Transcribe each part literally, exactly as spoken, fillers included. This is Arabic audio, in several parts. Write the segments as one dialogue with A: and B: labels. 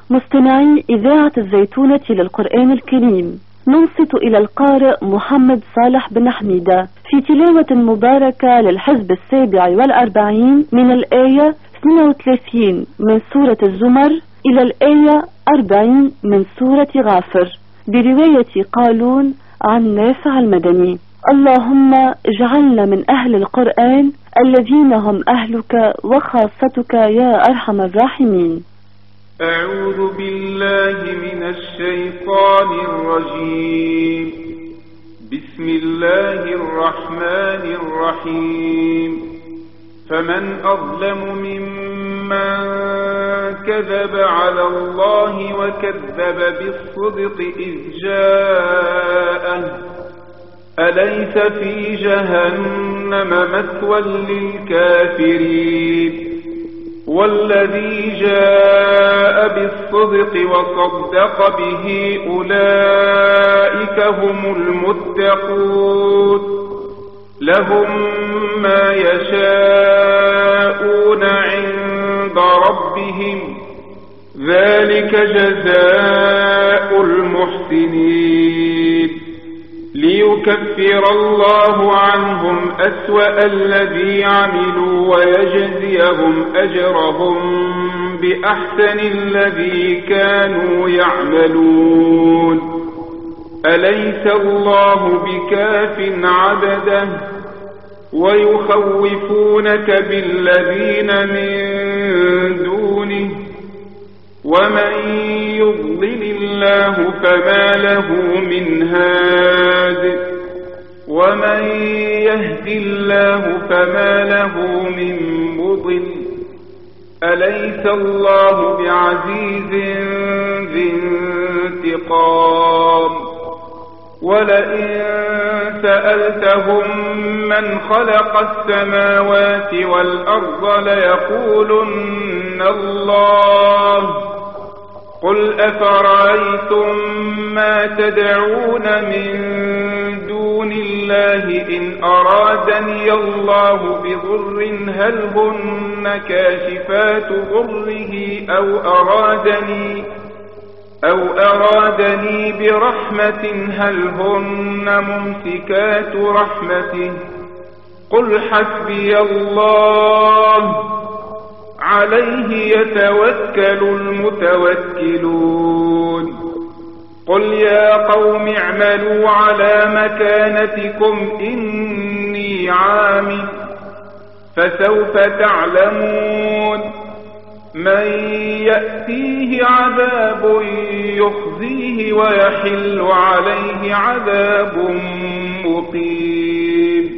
A: مستمعي إذاعة الزيتونة للقرآن الكريم، ننصت إلى القارئ محمد صالح بن حميدة في تلاوة مباركة للحزب السابع والأربعين من الآية اثنين وثلاثين من سورة الزمر إلى الآية أربعين من سورة غافر برواية قالون عن نافع المدني. اللهم اجعلنا من أهل القرآن الذين هم أهلك وخاصتك يا أرحم الراحمين.
B: أعوذ بالله من الشيطان الرجيم. بسم الله الرحمن الرحيم. فمن أظلم ممن كذب على الله وكذب بالصدق إذ جاءه أليس في جهنم مثوى للكافرين والذي جاء بالصدق وصدق به أولئك هم المتقون لهم ما يشاءون عند ربهم ذلك جزاء المحسنين ليكفر الله عنهم أسوأ الذي عملوا ويجزيهم أجرهم بأحسن الذي كانوا يعملون أليس الله بكاف عبده ويخوفونك بالذين من دونه ومن يضلل الله فما له من هاد ومن يهد الله فما له من مضل أليس الله بعزيز ذي انتقام ولئن سألتهم من خلق السماوات والأرض ليقولن الله قل أفرأيتم ما تدعون من دون الله إن أرادني الله بضر هل هن كاشفات ضره أو أرادني أو أرادني برحمة هل هن ممسكات رحمته قل حسبي الله عليه يتوكل المتوكلون قل يا قوم اعملوا على مكانتكم إني عامل فسوف تعلمون من يأتيه عذاب يخزيه ويحل عليه عذاب مقيم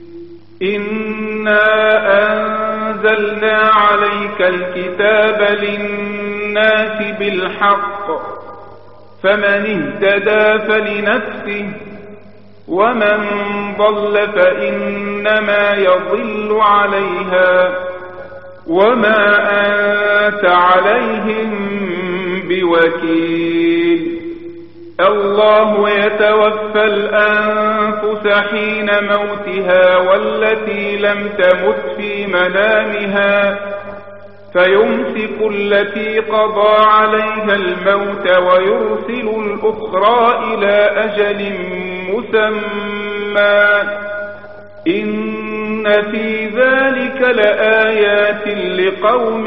B: إنا أنزلنا عليك الكتاب للناس بالحق فمن اهتدى فلنفسه ومن ضل فإنما يضل عليها وما أنت عليهم بوكيل الله يتوفى الأنفس حين موتها والتي لم تمت في منامها فيمسك التي قضى عليها الموت ويرسل الأخرى إلى أجل مسمى إن في ذلك لآيات لقوم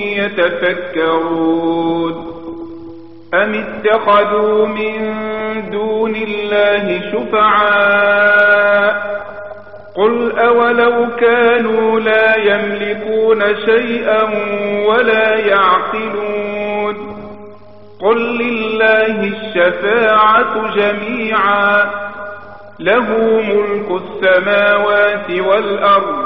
B: يتفكرون أم اتخذوا من دون الله شفعاء قل أولو كانوا لا يملكون شيئا ولا يعقلون قل لله الشفاعة جميعا له ملك السماوات والأرض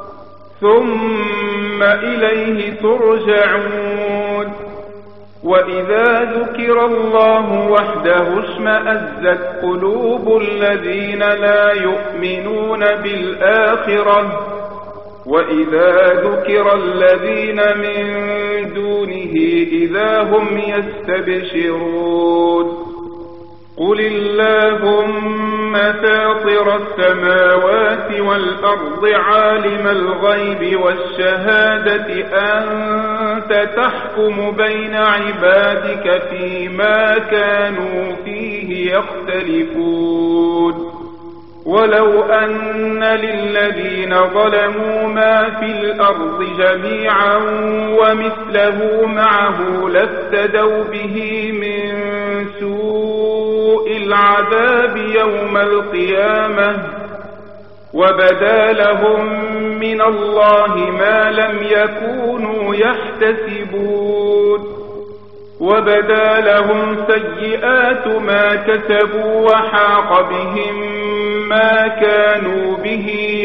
B: ثم إليه ترجعون وإذا ذكر الله وحده اشمأزت قلوب الذين لا يؤمنون بالآخرة وإذا ذكر الذين من دونه إذا هم يستبشرون قل اللهم فاطر السماوات والأرض عالم الغيب والشهادة أنت تحكم بين عبادك فيما كانوا فيه يختلفون ولو أن للذين ظلموا ما في الأرض جميعا ومثله معه لافتدوا به من سوء العذاب يوم القيامة وبدا لهم من الله ما لم يكونوا يحتسبون وبدا لهم سيئات ما كسبوا وحاق بهم ما كانوا به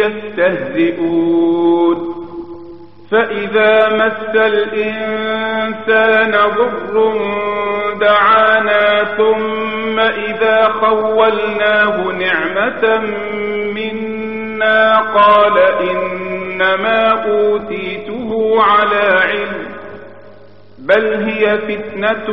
B: يستهزئون فإذا مس الإنسان ضر دعانا ثم إذا خولناه نعمة منا قال إنما أوتيته على علم بل هي فتنة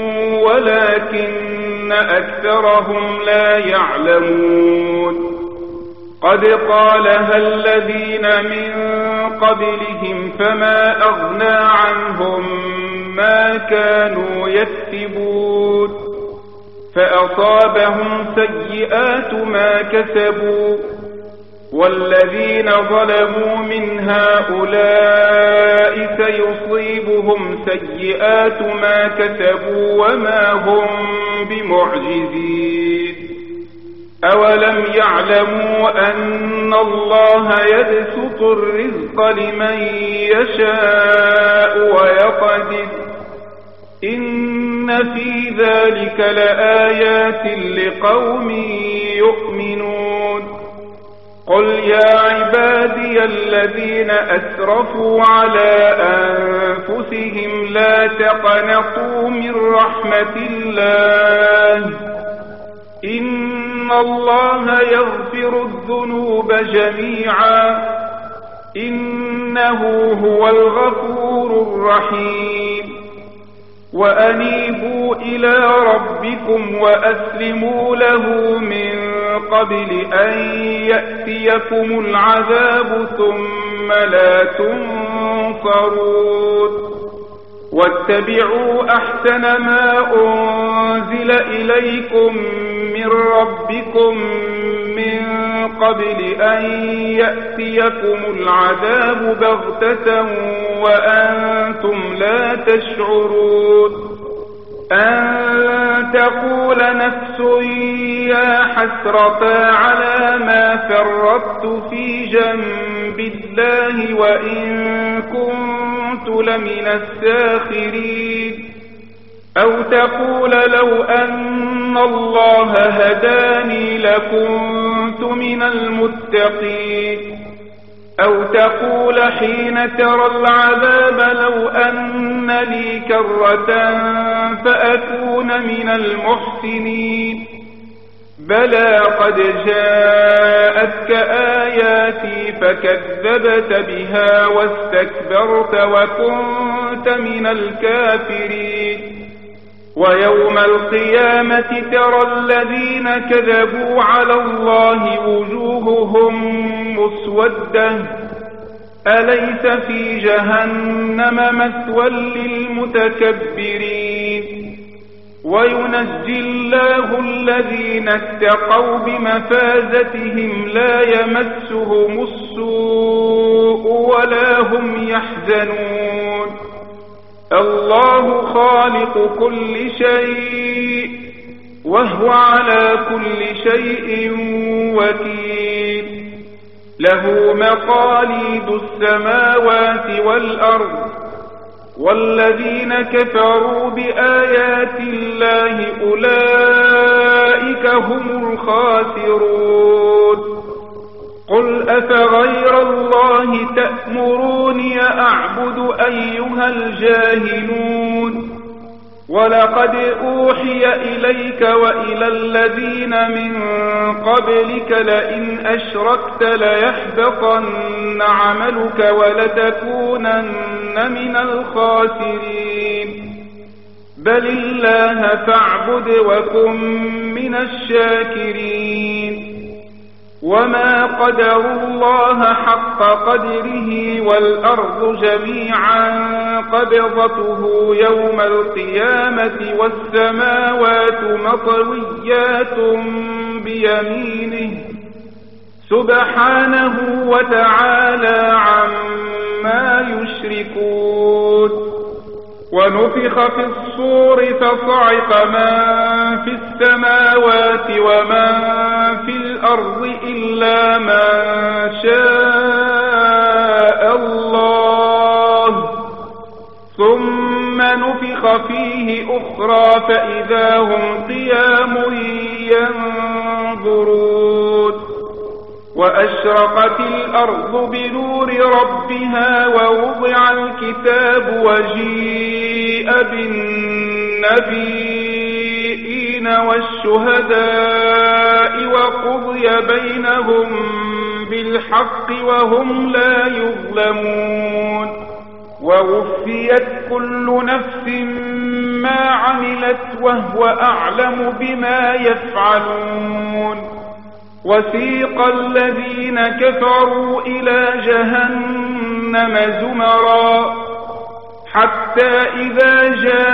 B: ولكن أكثرهم لا يعلمون قد قالها الذين من قبلهم فما أغنى عنهم ما كانوا يكسبون فأصابهم سيئات ما كسبوا والذين ظلموا من هؤلاء سيصيبهم سيئات ما كسبوا وما هم بمعجزين أولم يعلموا أن الله يبسط الرزق لمن يشاء ويقدر إن في ذلك لآيات لقوم يؤمنون قل يا عبادي الذين أسرفوا على أنفسهم لا تقنطوا من رحمة الله إن الله يغفر الذنوب جميعا إنه هو الغفور الرحيم وأنيبوا إلى ربكم وأسلموا له من قبل أن يأتيكم العذاب ثم لا تنصرون واتبعوا أحسن ما أنزل إليكم من ربكم من قبل أن يأتيكم العذاب بغتة وأنتم لا تشعرون أن تقول نفس يا حسرة على ما فرطت في جنب الله وإن كنت لمن الساخرين أو تقول لو أن الله هداني لكنت من المتقين أو تقول حين ترى العذاب لو أن لي كرة فأكون من المحسنين بلى قد جاءتك آياتي فكذبت بها واستكبرت وكنت من الكافرين ويوم القيامة ترى الذين كذبوا على الله وجوههم مسودة أليس في جهنم مثوى للمتكبرين وينجي الله الذين اتقوا بمفازتهم لا يمسهم السوء ولا هم يحزنون الله خالق كل شيء وهو على كل شيء وكيل له مقاليد السماوات والأرض والذين كفروا بآيات الله أولئك هم الخاسرون قل أفغير الله تأمروني أعبد أيها الجاهلون ولقد أوحي إليك وإلى الذين من قبلك لئن أشركت ليحبطن عملك ولتكونن من الخاسرين بل الله فاعبد وكن من الشاكرين وما قدروا الله حق قدره والأرض جميعا قبضته يوم القيامة والسماوات مطويات بيمينه سبحانه وتعالى عما يشركون ونفخ في الصور فصعق من في السماوات ومن في الأرض إلا من شاء الله ثم نفخ فيه أخرى فإذا هم قيام ينظرون وأشرقت الأرض بنور ربها ووضع الكتاب وجيء بالنبيين والشهداء وقضي بينهم بالحق وهم لا يظلمون ووفيت كل نفس ما عملت وهو أعلم بما يفعلون وسيق الذين كفروا إلى جهنم زمرا حتى إذا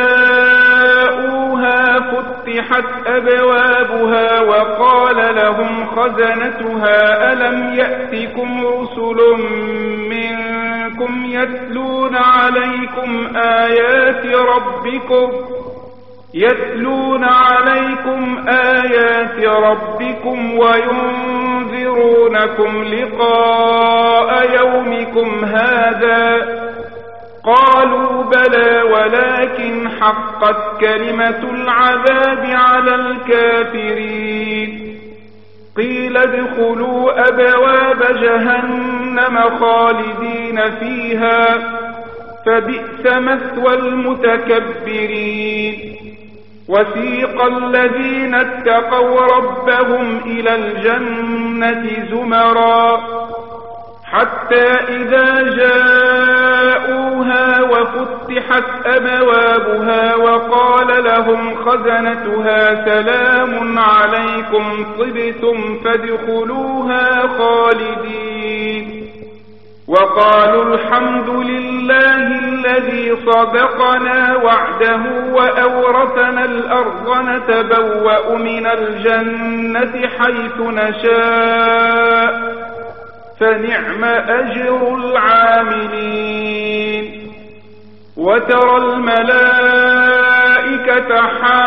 B: جاءوها فتحت أبوابها وقال لهم خزنتها ألم يأتكم رسل منكم يتلون عليكم آيات ربكم يتلون عليكم آيات ربكم وينذرونكم لقاء يومكم هذا قالوا بلى ولكن حقت كلمة العذاب على الكافرين قيل ادخلوا أبواب جهنم خالدين فيها فبئس مثوى المتكبرين وسيق الذين اتقوا ربهم إلى الجنة زمرا حتى إذا جاءوها وفتحت أبوابها وقال لهم خزنتها سلام عليكم طبتم فادخلوها خالدين وقالوا الحمد لله الذي صدقنا وعده وأورثنا الأرض نتبوأ من الجنة حيث نشاء فنعم أجر العاملين وترى الملائكة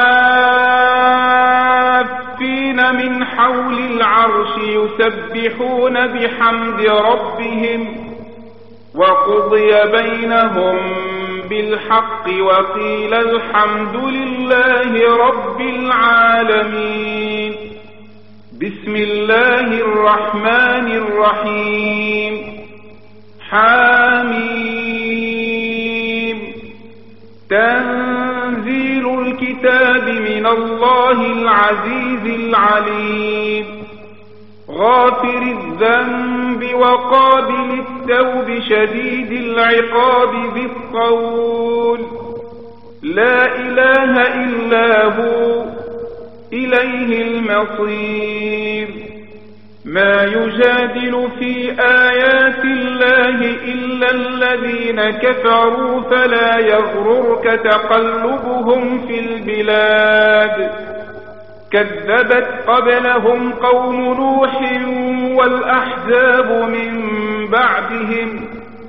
B: حافين من حول العرش يسبحون بحمد ربهم وقضي بينهم بالحق وقيل الحمد لله رب العالمين بسم الله الرحمن الرحيم حاميم تنزيل الكتاب من الله العزيز العليم غافر الذنب وقابل التوب شديد العقاب بالقول لا إله إلا هو إليه المصير ما يجادل في آيات الله إلا الذين كفروا فلا يغررك تقلبهم في البلاد كذبت قبلهم قوم نوح والأحزاب من بعدهم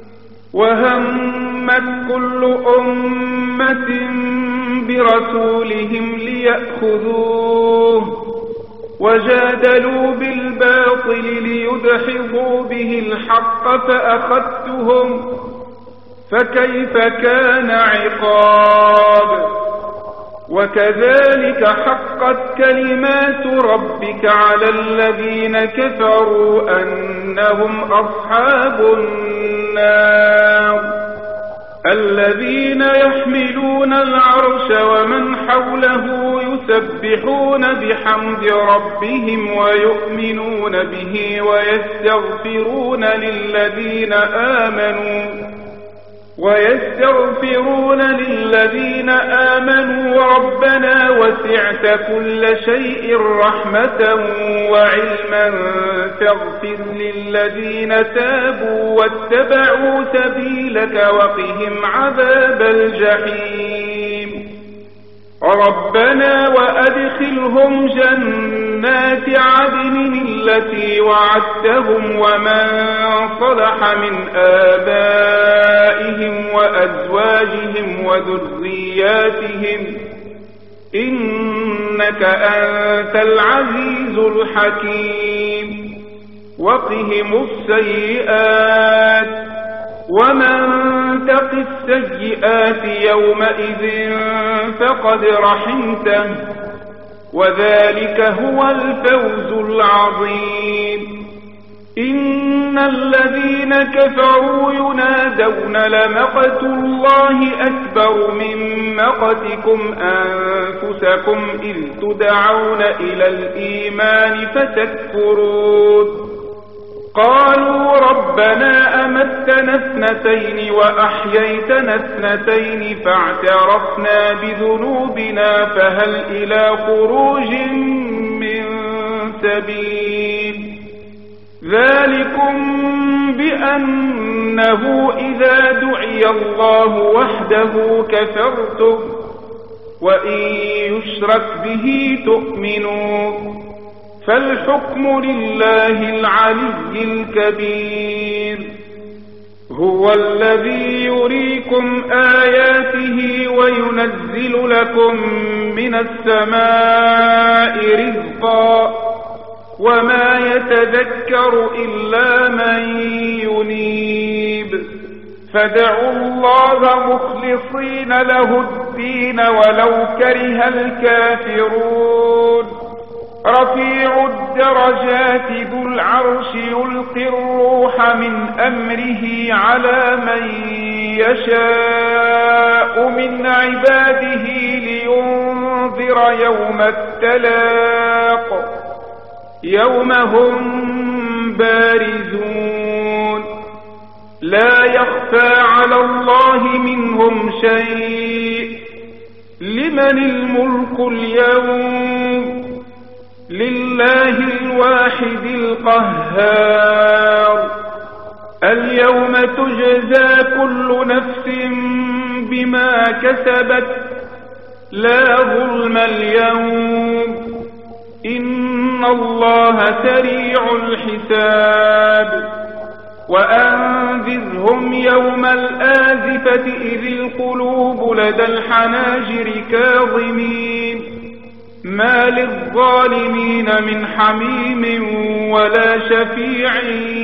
B: وهمت كل أمة برسولهم ليأخذوه وجادلوا بالباطل ليدحضوا به الحق فأخذتهم فكيف كان عقاب وكذلك حقت كلمات ربك على الذين كفروا أنهم أصحاب النار الذين يحملون العرش ومن حوله يسبحون بحمد ربهم ويؤمنون به ويستغفرون للذين آمنوا ويستغفرون للذين آمنوا ربنا وسعت كل شيء رحمة وعلما فاغفر للذين تابوا واتبعوا سبيلك وقهم عذاب الجحيم ربنا وأدخلهم جنات عدن التي وعدتهم ومن صلح من آبائهم وأزواجهم وذرياتهم إنك أنت العزيز الحكيم وقهم السيئات ومن تق السيئات يومئذ فقد رحمته وذلك هو الفوز العظيم إن الذين كفروا ينادون لمقت الله أكبر من مقتكم أنفسكم إذ تدعون إلى الإيمان فتكفرون قالوا ربنا أمتنا اثنتين وأحييتنا اثنتين فاعترفنا بذنوبنا فهل إلى خروج من سبيل ذلكم بأنه إذا دعي الله وحده كفرتم وإن يشرك به تؤمنون فالحكم لله العلي الكبير هو الذي يريكم آياته وينزل لكم من السماء رزقا وما يتذكر إلا من ينيب فادعوا الله مخلصين له الدين ولو كره الكافرون رفيع الدرجات ذو العرش يلقي الروح من أمره على من يشاء من عباده لينذر يوم التلاق يوم هم بارزون لا يخفى على الله منهم شيء لمن الملك اليوم لله الواحد القهار اليوم تجزى كل نفس بما كسبت لا ظلم اليوم إن الله سريع الحساب وأنذرهم يوم الآزفة إذ القلوب لدى الحناجر كاظمين ما للظالمين من حميم ولا شفيع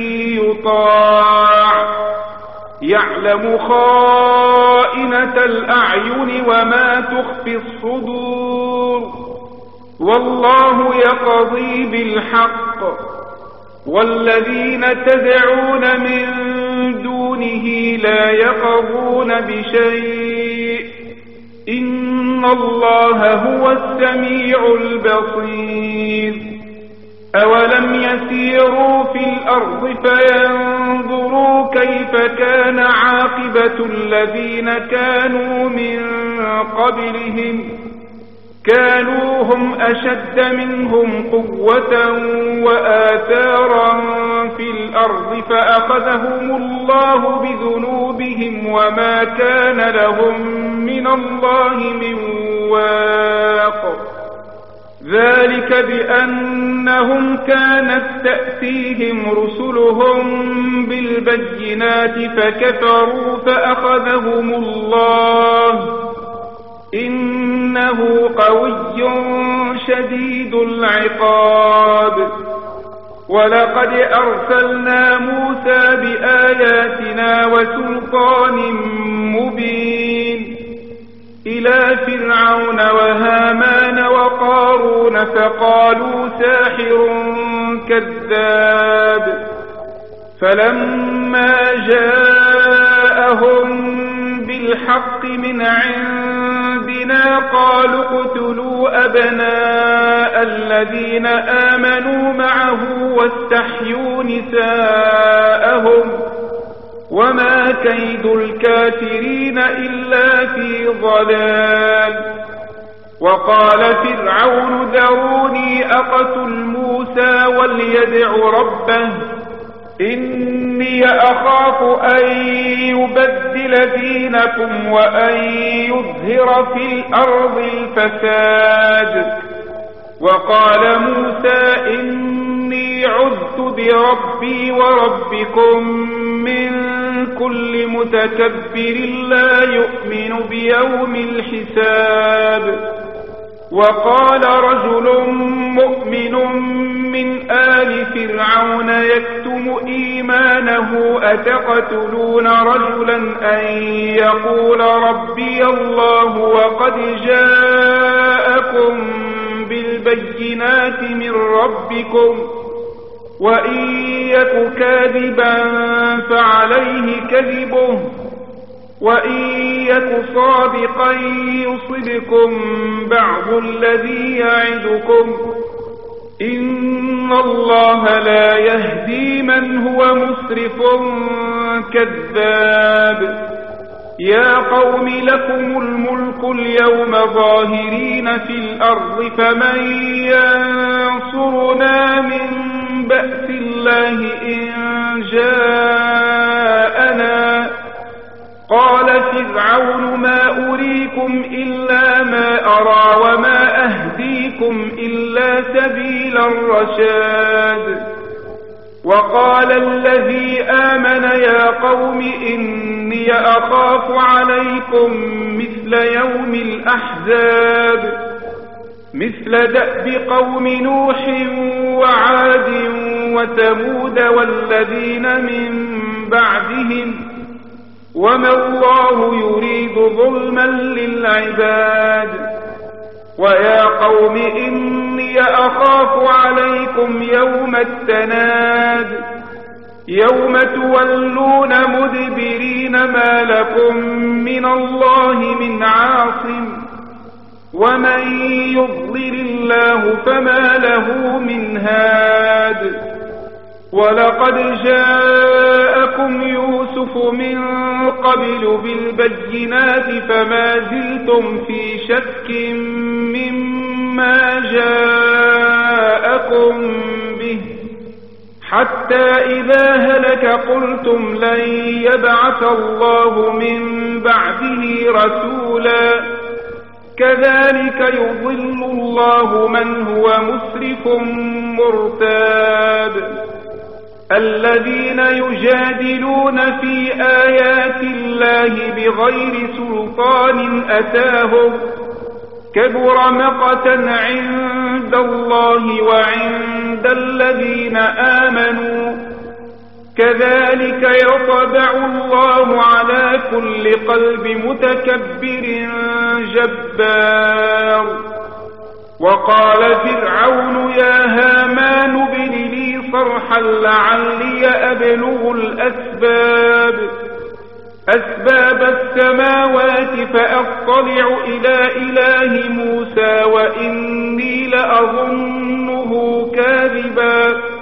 B: يطاع يعلم خائنة الأعين وما تخفي الصدور والله يقضي بالحق والذين تدعون من دونه لا يقضون بشيء إن الله هو السميع البصير أولم يسيروا في الأرض فينظروا كيف كان عاقبة الذين كانوا من قبلهم كانوا هم أشد منهم قوة وآثارا في الأرض فأخذهم الله بذنوبهم وما كان لهم من الله من واق ذلك بأنهم كانت تأتيهم رسلهم بالبينات فكفروا فأخذهم الله إنه قوي شديد العقاب ولقد أرسلنا موسى بآياتنا وسلطان مبين إلى فرعون وهامان وقارون فقالوا ساحر كذاب فلما جاءهم بالحق من عندنا قالوا اقتلوا أبناء الذين آمنوا معه واستحيوا نساءهم وما كيد الكافرين إلا في ضلال. وقال فرعون ذروني أقتل موسى وليدع ربه إني أخاف أن يبدل دينكم وأن يظهر في الأرض الفساد. وقال موسى إني عذت بربي وربكم من كل متكبر لا يؤمن بيوم الحساب. وقال رجل مؤمن من آل فرعون يكتم إيمانه أتقتلون رجلا أن يقول ربي الله وقد جاءكم بالبينات من ربكم وإن يك كاذبا فعليه كذبه وإن يك صادقا يصبكم بعض الذي يعدكم إن الله لا يهدي من هو مسرف كذاب. يا قوم لكم الملك اليوم ظاهرين في الأرض فمن ينصرنا من بأس الله إن جاءنا. قال فرعون ما أريكم إلا ما أرى وما أهديكم إلا سبيل الرشاد. وقال الذي آمن يا قوم إني أخاف عليكم مثل يوم الأحزاب مثل دأب قوم نوح وعاد وثمود والذين من بعدهم وما الله يريد ظلما للعباد. ويا قوم إني أخاف عليكم يوم التناد يوم تولون مدبرين ما لكم من الله من عاصم ومن يضلل الله فما له من هاد. ولقد جاءكم يوسف من قبل بالبينات فما زلتم في شك مما جاءكم به حتى إذا هلك قلتم لن يبعث الله من بعده رسولا كذلك يضل الله من هو مسرف مرتاب. الذين يجادلون في آيات الله بغير سلطان أتاهم كبر مقتا عند الله وعند الذين آمنوا كذلك يطبع الله على كل قلب متكبر جبار. وقال فرعون يا هامان ابن لي صرحا لعلي أبلغ الأسباب أسباب السماوات فأطلع إلى إله موسى وإني لأظنه كاذبا.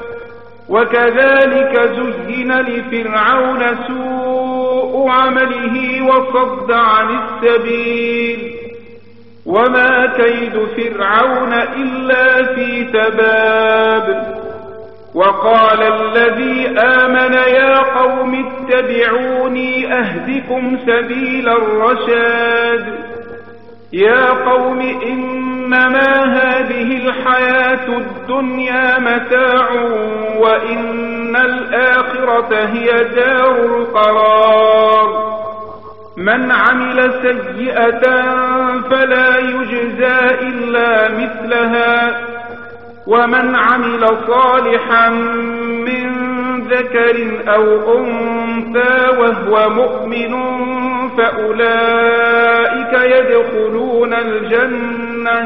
B: وكذلك زين لفرعون سوء عمله وصد عن السبيل وما كيد فرعون إلا في تباب. وقال الذي آمن يا قوم اتبعوني أهدكم سبيل الرشاد. يا قوم إنما هذه الحياة الدنيا متاع وإن الآخرة هي دار القرار. من عمل سيئة فلا يجزى إلا مثلها ومن عمل صالحا من ذكر أو أنثى وهو مؤمن فأولئك يدخلون الجنة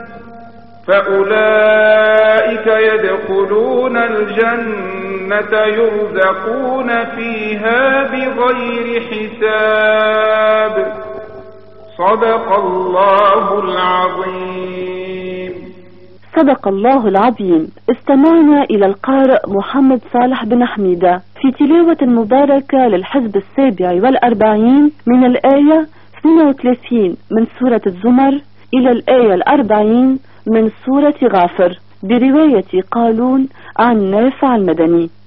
B: فأولئك يدخلون الجنة يرزقون فيها بغير حساب. صدق الله العظيم.
A: صدق الله العظيم. استمعنا إلى القارئ محمد صالح بن حميدة. في تلاوة مباركة للحزب السابع والأربعين من الآية اثنين وثلاثين من سورة الزمر إلى الآية الأربعين من سورة غافر برواية قالون عن نافع المدني.